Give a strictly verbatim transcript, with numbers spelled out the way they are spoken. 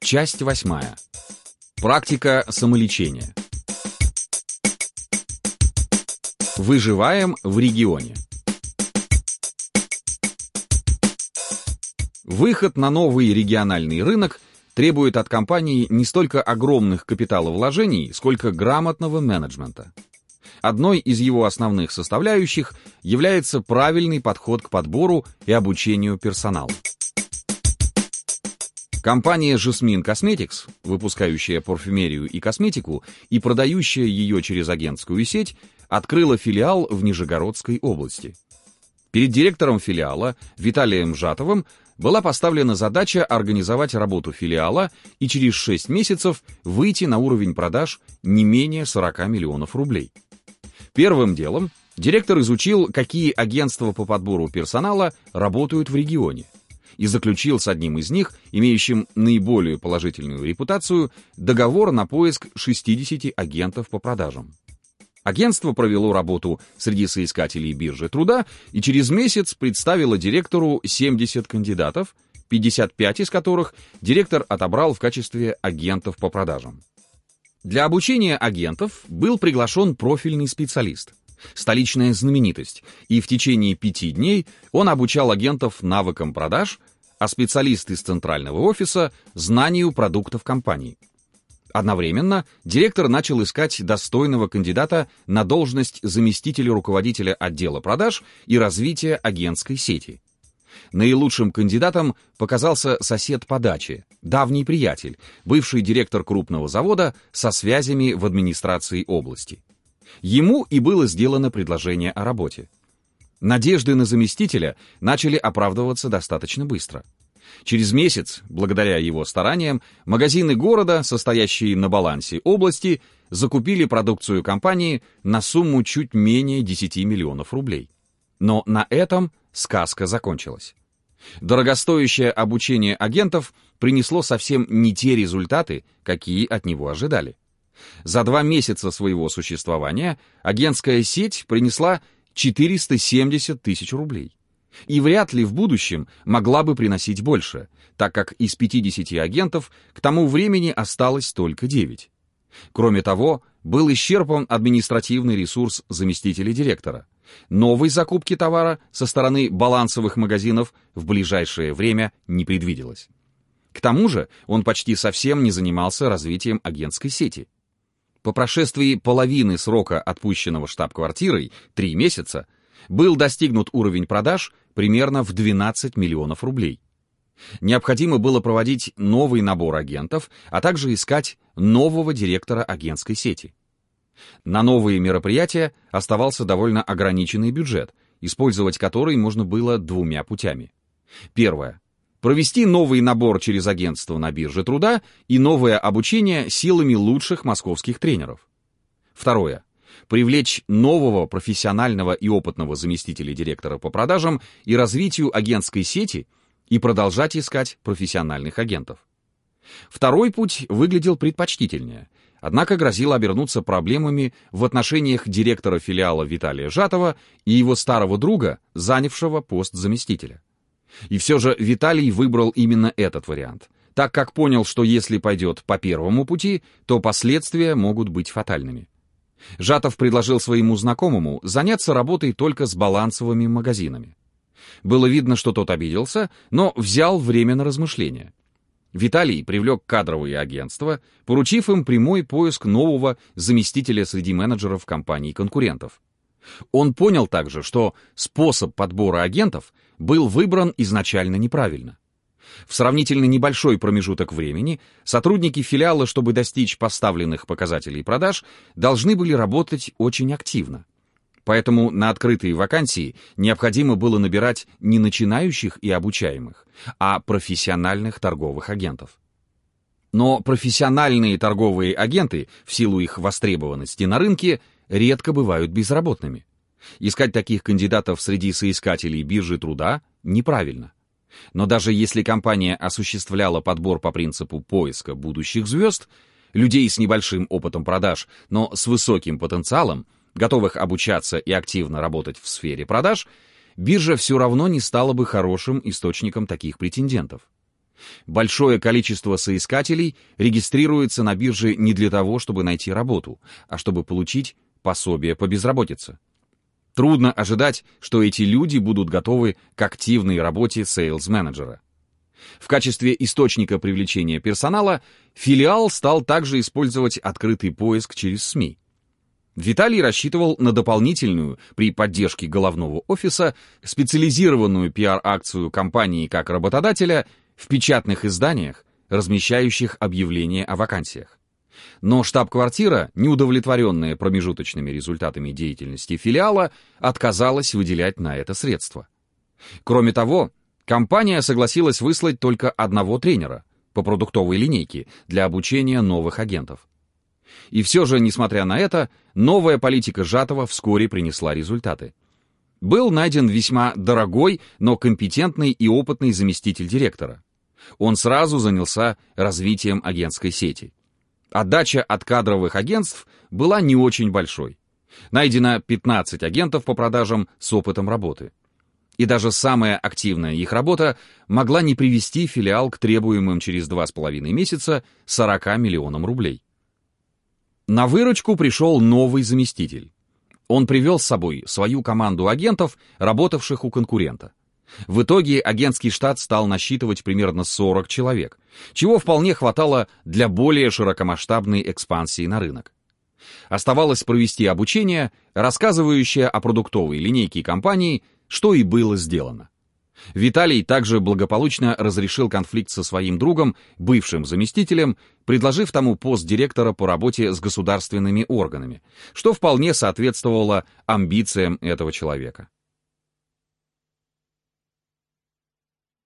Часть восьмая. Практика самолечения. Выживаем в регионе. Выход на новый региональный рынок требует от компании не столько огромных капиталовложений, сколько грамотного менеджмента. Одной из его основных составляющих является правильный подход к подбору и обучению персонала. Компания Jasmine Cosmetics, выпускающая парфюмерию и косметику и продающая ее через агентскую сеть, открыла филиал в Нижегородской области. Перед директором филиала Виталием Жатовым была поставлена задача организовать работу филиала и через шесть месяцев выйти на уровень продаж не менее сорока миллионов рублей. Первым делом директор изучил, какие агентства по подбору персонала работают в регионе, и заключил с одним из них, имеющим наиболее положительную репутацию, договор на поиск шестидесяти агентов по продажам. Агентство провело работу среди соискателей биржи труда и через месяц представило директору семьдесят кандидатов, пятьдесят пять из которых директор отобрал в качестве агентов по продажам. Для обучения агентов был приглашен профильный специалист, столичная знаменитость, и в течение пяти дней он обучал агентов навыкам продаж, а специалист из центрального офиса — знанию продуктов компании. Одновременно директор начал искать достойного кандидата на должность заместителя руководителя отдела продаж и развития агентской сети. Наилучшим кандидатом показался сосед по даче, давний приятель, бывший директор крупного завода со связями в администрации области. Ему и было сделано предложение о работе. Надежды на заместителя начали оправдываться достаточно быстро. Через месяц, благодаря его стараниям, магазины города, состоящие на балансе области, закупили продукцию компании на сумму чуть менее десяти миллионов рублей. Но на этом сказка закончилась. Дорогостоящее обучение агентов принесло совсем не те результаты, какие от него ожидали. За два месяца своего существования агентская сеть принесла четыреста семьдесят тысяч рублей. И вряд ли в будущем могла бы приносить больше, так как из пятидесяти агентов к тому времени осталось только девять. Кроме того, был исчерпан административный ресурс заместителя директора. Новой закупки товара со стороны балансовых магазинов в ближайшее время не предвиделось. К тому же он почти совсем не занимался развитием агентской сети. По прошествии половины срока, отпущенного штаб-квартирой, три месяца, был достигнут уровень продаж примерно в двенадцать миллионов рублей. Необходимо было проводить новый набор агентов, а также искать нового директора агентской сети. На новые мероприятия оставался довольно ограниченный бюджет, использовать который можно было двумя путями. Первое. Провести новый набор через агентство на бирже труда и новое обучение силами лучших московских тренеров. Второе. Привлечь нового профессионального и опытного заместителя директора по продажам и развитию агентской сети и продолжать искать профессиональных агентов. Второй путь выглядел предпочтительнее, однако грозил обернуться проблемами в отношениях директора филиала Виталия Жатова и его старого друга, занявшего пост заместителя. И все же Виталий выбрал именно этот вариант, так как понял, что если пойдет по первому пути, то последствия могут быть фатальными. Жатов предложил своему знакомому заняться работой только с балансовыми магазинами. Было видно, что тот обиделся, но взял время на размышления. Виталий привлек кадровые агентства, поручив им прямой поиск нового заместителя среди менеджеров компаний-конкурентов. Он понял также, что способ подбора агентов был выбран изначально неправильно. В сравнительно небольшой промежуток времени сотрудники филиала, чтобы достичь поставленных показателей продаж, должны были работать очень активно. Поэтому на открытые вакансии необходимо было набирать не начинающих и обучаемых, а профессиональных торговых агентов. Но профессиональные торговые агенты, в силу их востребованности на рынке, редко бывают безработными. Искать таких кандидатов среди соискателей биржи труда неправильно. Но даже если компания осуществляла подбор по принципу поиска будущих звезд, людей с небольшим опытом продаж, но с высоким потенциалом, готовых обучаться и активно работать в сфере продаж, биржа все равно не стала бы хорошим источником таких претендентов. Большое количество соискателей регистрируется на бирже не для того, чтобы найти работу, а чтобы получить пособие по безработице. Трудно ожидать, что эти люди будут готовы к активной работе сейлс-менеджера. В качестве источника привлечения персонала филиал стал также использовать открытый поиск через СМИ. Виталий рассчитывал на дополнительную, при поддержке головного офиса, специализированную пиар-акцию компании как работодателя в печатных изданиях, размещающих объявления о вакансиях. Но штаб-квартира, неудовлетворенная промежуточными результатами деятельности филиала, отказалась выделять на это средства. Кроме того, компания согласилась выслать только одного тренера по продуктовой линейке для обучения новых агентов. И все же, несмотря на это, новая политика Жатова вскоре принесла результаты. Был найден весьма дорогой, но компетентный и опытный заместитель директора. Он сразу занялся развитием агентской сети. Отдача от кадровых агентств была не очень большой. Найдено пятнадцать агентов по продажам с опытом работы. И даже самая активная их работа могла не привести филиал к требуемым через два с половиной месяца сорока миллионам рублей. На выручку пришел новый заместитель. Он привел с собой свою команду агентов, работавших у конкурента. В итоге агентский штат стал насчитывать примерно сорок человек, чего вполне хватало для более широкомасштабной экспансии на рынок. Оставалось провести обучение, рассказывающее о продуктовой линейке компании, что и было сделано. Виталий также благополучно разрешил конфликт со своим другом, бывшим заместителем, предложив тому пост директора по работе с государственными органами, что вполне соответствовало амбициям этого человека.